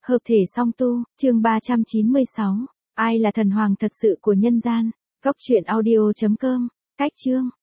Hợp thể song tu, chương 396. Ai là thần hoàng thật sự của nhân gian? Góc truyện audio.com. Cách chương.